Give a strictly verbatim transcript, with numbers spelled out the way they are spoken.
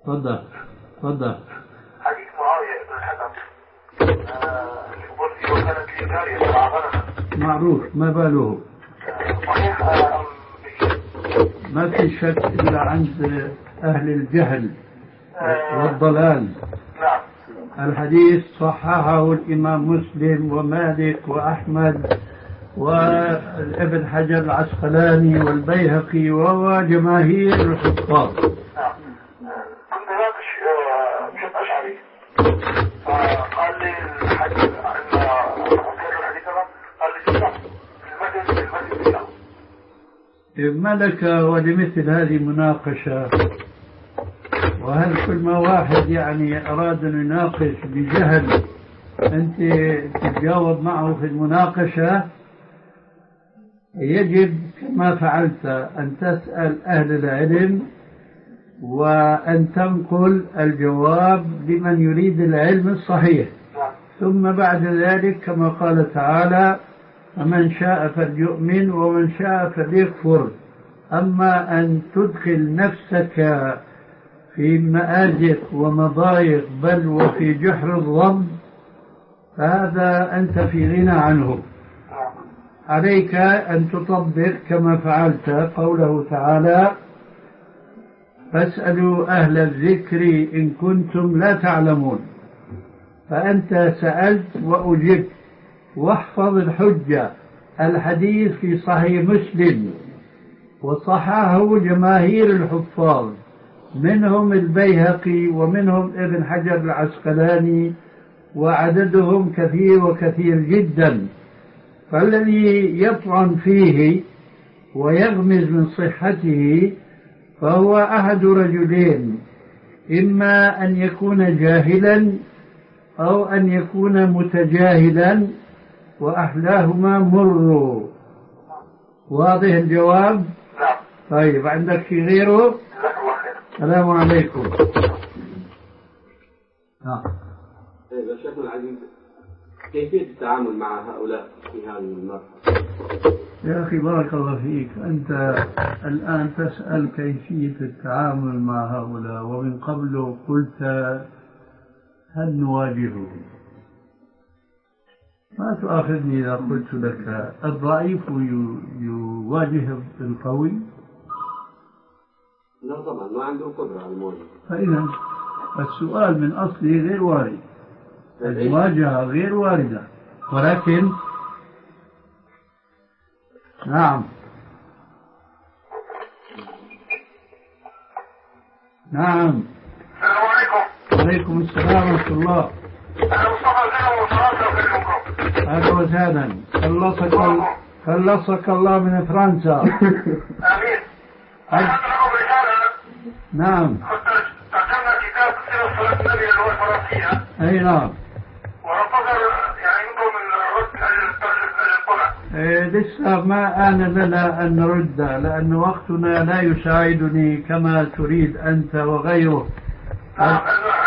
تفضل تفضل. حديث معاوية بن الحكم يقول فيه وكانت لي جارية مع غنم. معروف، ما باله؟ صحيح أم ما في شك إلا عند أهل الجهل والضلال. نعم. الحديث صححه الإمام مسلم ومالك وأحمد وابن حجر العسقلاني والبيهقي وجماهير الحفاظ. نعم. كنت ناقش بشيخ أشعري قال لي الحديث أن الحديث قال لي صح في المسجد في المسجد له. ملك ولمثل هذه مناقشة، وهل كل ما واحد يعني أراد أن يناقش بجهل أنت تتجاوب معه في المناقشة؟ يجب كما فعلت أن تسأل أهل العلم وأن تنقل الجواب لمن يريد العلم الصحيح، ثم بعد ذلك كما قال تعالى فمن شاء فليؤمن ومن شاء فليكفر. أما أن تدخل نفسك في مآزق ومضايق بل وفي جحر الظلم فهذا أنت في غنى عنه. عليك أن تطبق كما فعلت قوله تعالى فاسألوا أهل الذكر إن كنتم لا تعلمون. فأنت سألت وأجبت، واحفظ الحجة. الحديث في صحيح مسلم وصححه جماهير الحفاظ، منهم البيهقي ومنهم ابن حجر العسقلاني، وعددهم كثير وكثير جدا. فالذي يطعن فيه ويغمز من صحته فهو أحد رجلين، إما أن يكون جاهلا أو أن يكون متجاهلا، وأحلاهما مر. واضح الجواب؟ نعم. طيب، عندك في غيره؟ السلام عليكم. نعم. طيب شيخنا العزيز، كيفية التعامل مع هؤلاء في هذه المرحلة؟ يا أخي بارك الله فيك، أنت الآن تسأل كيفية التعامل مع هؤلاء، ومن قبل قلت هل نواجههم؟ ما تؤاخذني إذا قلت لك الضعيف يواجه القوي؟ لا طبعا، ما عنده قدرة على المواجهة. فإذا السؤال من أصله غير وارد، المواجهة غير واردة. ولكن نعم نعم. السلام عليكم. وعليكم السلام ورحمة الله. أنا مصطفى زينب وفرنسا أكلمكم. أهلا وسهلا. خلصك خلصك الله من فرنسا. آمين. أنا لكم رسالة. نعم. ترجمنا كتاب سيرة صلاة النبي اللي هو الفرنسية. أي نعم. وننتظر يعني منكم الرد على الطبع. إيه لسه ما آن لنا أن نرد، لأن وقتنا لا يساعدني كما تريد أنت وغيره. نعم.